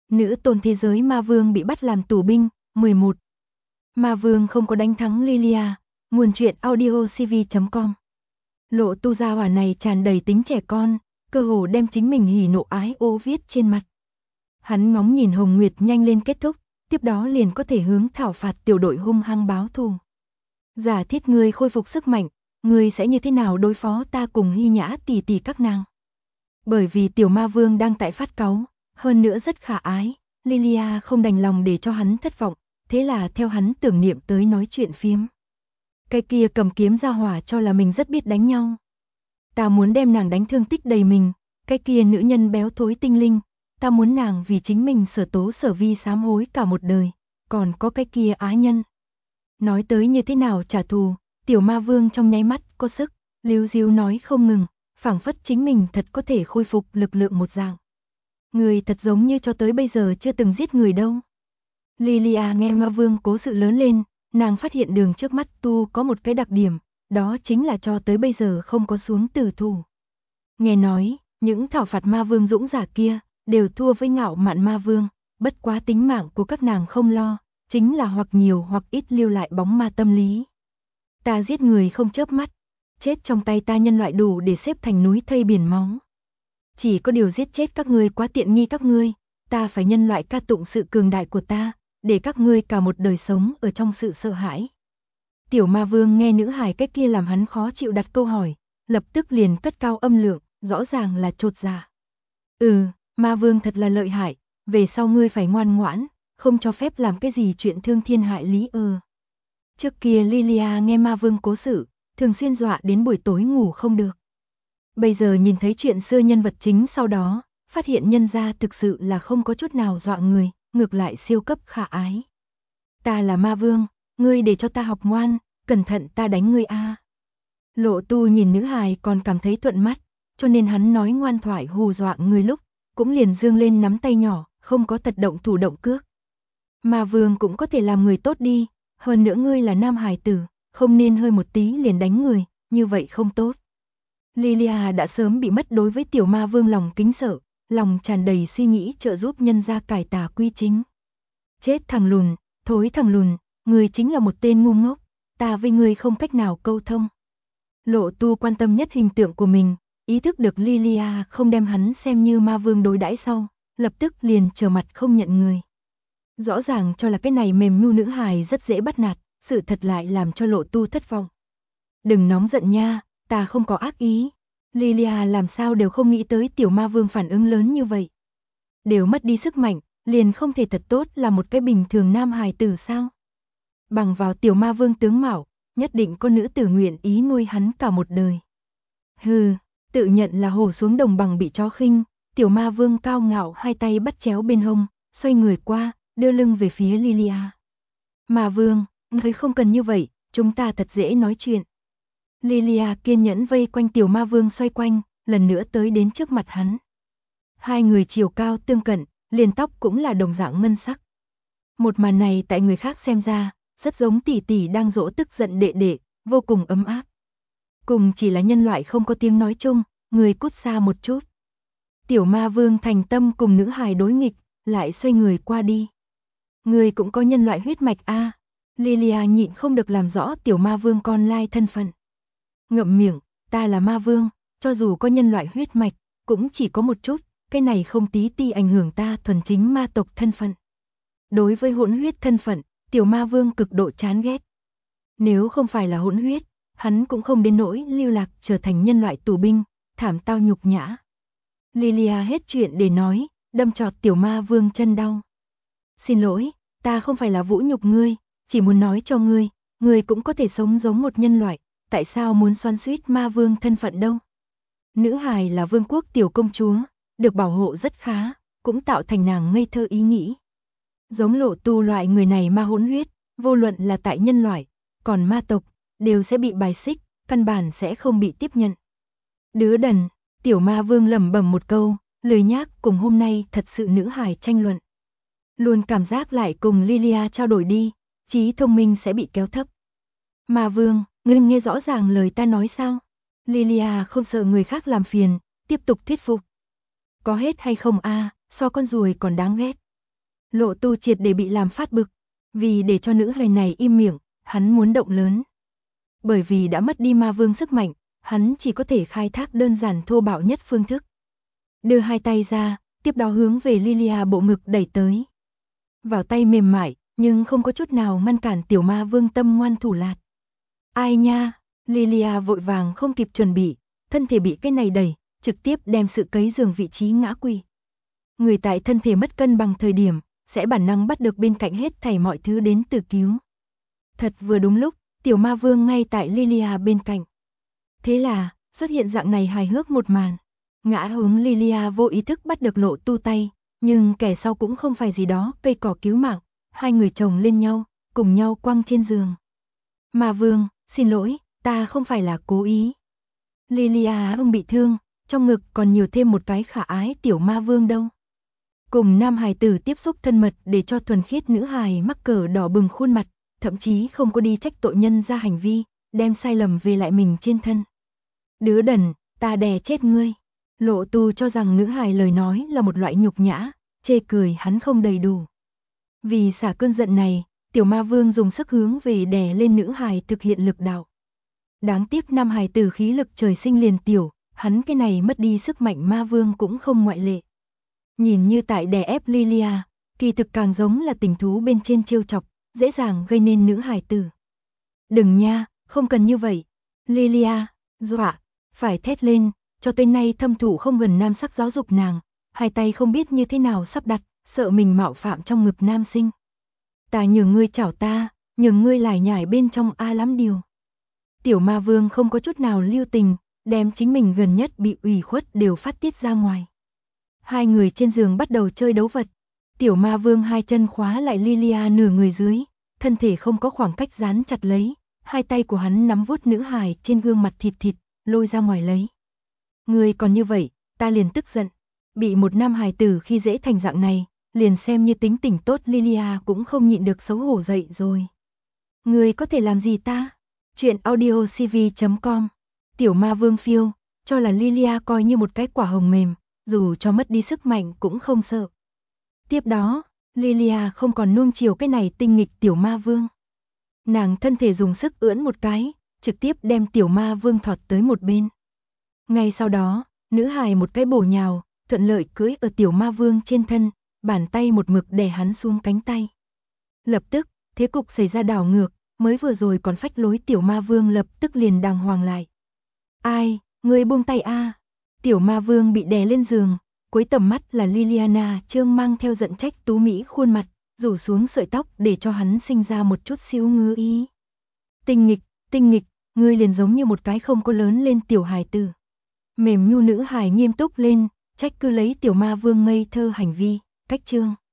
Nữ tôn thế giới ma vương bị bắt làm tù binh, 11. Ma vương không có đánh thắng Lilia, nguồn truyện audio cv.com. Lộ tu gia hỏa này tràn đầy tính trẻ con, cơ hồ đem chính mình hỉ nộ ái ô viết trên mặt. Hắn ngóng nhìn Hồng Nguyệt nhanh lên kết thúc, tiếp đó liền có thể hướng thảo phạt tiểu đội hung hăng báo thù. Giả thiết ngươi khôi phục sức mạnh, ngươi sẽ như thế nào đối phó ta cùng Hy Nhã tỷ tỷ các nàng? Bởi vì tiểu ma vương đang tại phát cáu, hơn nữa rất khả ái, Lilia không đành lòng để cho hắn thất vọng, thế là theo hắn tưởng niệm tới nói chuyện phiếm. Cái kia cầm kiếm ra hỏa cho là mình rất biết đánh nhau. Ta muốn đem nàng đánh thương tích đầy mình, cái kia nữ nhân béo thối tinh linh, ta muốn nàng vì chính mình sở tố sở vi sám hối cả một đời, còn có cái kia á nhân. Nói tới như thế nào trả thù, tiểu ma vương trong nháy mắt có sức, líu díu nói không ngừng, phảng phất chính mình thật có thể khôi phục lực lượng một dạng. Người thật giống như cho tới bây giờ chưa từng giết người đâu. Lilia nghe ma vương cố sự lớn lên, nàng phát hiện đường trước mắt tu có một cái đặc điểm, đó chính là cho tới bây giờ không có xuống tử thủ. Nghe nói, những thảo phạt ma vương dũng giả kia, đều thua với ngạo mạn ma vương, bất quá tính mạng của các nàng không lo, chính là hoặc nhiều hoặc ít lưu lại bóng ma tâm lý. Ta giết người không chớp mắt, chết trong tay ta nhân loại đủ để xếp thành núi thây biển máu. Chỉ có điều giết chết các ngươi quá tiện nghi các ngươi, ta phải nhân loại ca tụng sự cường đại của ta, để các ngươi cả một đời sống ở trong sự sợ hãi. Tiểu ma vương nghe nữ hài cách kia làm hắn khó chịu đặt câu hỏi, lập tức liền cất cao âm lượng, rõ ràng là chột dạ. Ma vương thật là lợi hại, về sau ngươi phải ngoan ngoãn, không cho phép làm cái gì chuyện thương thiên hại lý. Trước kia Lilia nghe ma vương cố sự, thường xuyên dọa đến buổi tối ngủ không được. Bây giờ nhìn thấy chuyện xưa nhân vật chính sau đó, phát hiện nhân gia thực sự là không có chút nào dọa người, ngược lại siêu cấp khả ái. Ta là ma vương, ngươi để cho ta học ngoan, cẩn thận ta đánh ngươi a. Lộ tu nhìn nữ hài còn cảm thấy thuận mắt, cho nên hắn nói ngoan thoại hù dọa người lúc, cũng liền dương lên nắm tay nhỏ, không có tật động thủ động cước. Ma vương cũng có thể làm người tốt đi, hơn nữa ngươi là nam hài tử, không nên hơi một tí liền đánh người, như vậy không tốt. Lilia đã sớm bị mất đối với tiểu ma vương lòng kính sợ, lòng tràn đầy suy nghĩ trợ giúp nhân gia cải tà quy chính. Chết thằng lùn, thối thằng lùn, ngươi chính là một tên ngu ngốc, ta với ngươi không cách nào câu thông. Lộ tu quan tâm nhất hình tượng của mình, ý thức được Lilia không đem hắn xem như ma vương đối đãi sau, lập tức liền trở mặt không nhận người. Rõ ràng cho là cái này mềm nhu nữ hài rất dễ bắt nạt, sự thật lại làm cho lộ tu thất vọng. Đừng nóng giận nha, ta không có ác ý. Lilia làm sao đều không nghĩ tới tiểu ma vương phản ứng lớn như vậy. Đều mất đi sức mạnh, liền không thể thật tốt là một cái bình thường nam hài tử sao. Bằng vào tiểu ma vương tướng mạo, nhất định có nữ tử nguyện ý nuôi hắn cả một đời. Tự nhận là hổ xuống đồng bằng bị chó khinh, tiểu ma vương cao ngạo hai tay bắt chéo bên hông, xoay người qua, đưa lưng về phía Lilia. Ma vương, ngươi không cần như vậy, chúng ta thật dễ nói chuyện. Lilia kiên nhẫn vây quanh tiểu ma vương xoay quanh, lần nữa tới đến trước mặt hắn. Hai người chiều cao tương cận, liền tóc cũng là đồng dạng ngân sắc. Một màn này tại người khác xem ra, rất giống tỷ tỷ đang dỗ tức giận đệ đệ, vô cùng ấm áp. Cùng chỉ là nhân loại không có tiếng nói chung, người cút xa một chút. Tiểu ma vương thành tâm cùng nữ hài đối nghịch, lại xoay người qua đi. Người cũng có nhân loại huyết mạch a. Lilia nhịn không được làm rõ tiểu ma vương con lai thân phận. Ngậm miệng, ta là ma vương, cho dù có nhân loại huyết mạch, cũng chỉ có một chút, cái này không tí ti ảnh hưởng ta thuần chính ma tộc thân phận. Đối với hỗn huyết thân phận, tiểu ma vương cực độ chán ghét. Nếu không phải là hỗn huyết, hắn cũng không đến nỗi lưu lạc trở thành nhân loại tù binh, thảm tao nhục nhã. Lilia hết chuyện để nói, đâm chọt tiểu ma vương chân đau. Xin lỗi, ta không phải là vũ nhục ngươi, chỉ muốn nói cho ngươi cũng có thể sống giống một nhân loại, tại sao muốn xoắn xuýt ma vương thân phận đâu? Nữ hài là vương quốc tiểu công chúa, được bảo hộ rất khá, cũng tạo thành nàng ngây thơ ý nghĩ. Giống lộ tu loại người này ma hỗn huyết, vô luận là tại nhân loại, còn ma tộc, đều sẽ bị bài xích, căn bản sẽ không bị tiếp nhận. Đứa đần, tiểu ma vương lẩm bẩm một câu, lười nhác cùng hôm nay thật sự nữ hài tranh luận. Luôn cảm giác lại cùng Lilia trao đổi đi, trí thông minh sẽ bị kéo thấp. Ma vương, ngươi nghe rõ ràng lời ta nói sao? Lilia không sợ người khác làm phiền, tiếp tục thuyết phục. Có hết hay không a, so con ruồi còn đáng ghét. Lộ Tu triệt để bị làm phát bực, vì để cho nữ hài này im miệng, hắn muốn động lớn. Bởi vì đã mất đi ma vương sức mạnh, hắn chỉ có thể khai thác đơn giản thô bạo nhất phương thức. Đưa hai tay ra, tiếp đó hướng về Lilia bộ ngực đẩy tới. Vào tay mềm mại, nhưng không có chút nào ngăn cản tiểu ma vương tâm ngoan thủ lạt. Ai nha, Lilia vội vàng không kịp chuẩn bị, thân thể bị cái này đẩy, trực tiếp đem sự cấy giường vị trí ngã quỵ. Người tại thân thể mất cân bằng thời điểm, sẽ bản năng bắt được bên cạnh hết thảy mọi thứ đến từ cứu. Thật vừa đúng lúc, tiểu ma vương ngay tại Lilia bên cạnh. Thế là, xuất hiện dạng này hài hước một màn. Ngã hướng Lilia vô ý thức bắt được Lộ Tu tay, nhưng kẻ sau cũng không phải gì đó cây cỏ cứu mạng, hai người chồng lên nhau, cùng nhau quăng trên giường. Ma vương, xin lỗi, ta không phải là cố ý. Lilia không bị thương, trong ngực còn nhiều thêm một cái khả ái tiểu ma vương đâu. Cùng nam hài tử tiếp xúc thân mật để cho thuần khiết nữ hài mắc cỡ đỏ bừng khuôn mặt, thậm chí không có đi trách tội nhân ra hành vi, đem sai lầm về lại mình trên thân. Đứa đần, ta đè chết ngươi. Lộ Tu cho rằng nữ hài lời nói là một loại nhục nhã, chê cười hắn không đầy đủ. Vì xả cơn giận này, tiểu ma vương dùng sức hướng về đè lên nữ hài thực hiện lực đạo. Đáng tiếc nam hài tử khí lực trời sinh liền tiểu, hắn cái này mất đi sức mạnh ma vương cũng không ngoại lệ. Nhìn như tại đè ép Lilia, kỳ thực càng giống là tình thú bên trên trêu chọc, dễ dàng gây nên nữ hài tử. Đừng nha, không cần như vậy. Lilia, dọa, phải thét lên, cho tới nay thâm thủ không gần nam sắc giáo dục nàng, hai tay không biết như thế nào sắp đặt, sợ mình mạo phạm trong ngực nam sinh. Ta nhường ngươi chảo ta, nhường ngươi lải nhải bên trong a lắm điều. Tiểu ma vương không có chút nào lưu tình, đem chính mình gần nhất bị ủy khuất đều phát tiết ra ngoài. Hai người trên giường bắt đầu chơi đấu vật. Tiểu ma vương hai chân khóa lại Lilia nửa người dưới, thân thể không có khoảng cách dán chặt lấy, hai tay của hắn nắm vuốt nữ hài trên gương mặt thịt thịt, lôi ra ngoài lấy. Ngươi còn như vậy, ta liền tức giận. Bị một nam hài tử khi dễ thành dạng này, liền xem như tính tình tốt Lilia cũng không nhịn được xấu hổ dậy rồi. Ngươi có thể làm gì ta? Chuyện audiocv.com. Tiểu ma vương phiêu, cho là Lilia coi như một cái quả hồng mềm, dù cho mất đi sức mạnh cũng không sợ. Tiếp đó, Lilia không còn nuông chiều cái này tinh nghịch tiểu ma vương. Nàng thân thể dùng sức ưỡn một cái, trực tiếp đem tiểu ma vương thọt tới một bên. Ngay sau đó, nữ hài một cái bổ nhào, thuận lợi cưỡi ở tiểu ma vương trên thân, bàn tay một mực đè hắn xuống cánh tay. Lập tức, thế cục xảy ra đảo ngược, mới vừa rồi còn phách lối tiểu ma vương lập tức liền đàng hoàng lại. Ai, ngươi buông tay a. Tiểu ma vương bị đè lên giường, cuối tầm mắt là Liliana trương mang theo giận trách tú mỹ khuôn mặt, rủ xuống sợi tóc để cho hắn sinh ra một chút xíu ngứa ý. Tinh nghịch, ngươi liền giống như một cái không có lớn lên tiểu hài tử. Mềm nhu nữ hài nghiêm túc lên, trách cứ lấy tiểu ma vương ngây thơ hành vi, cách chương.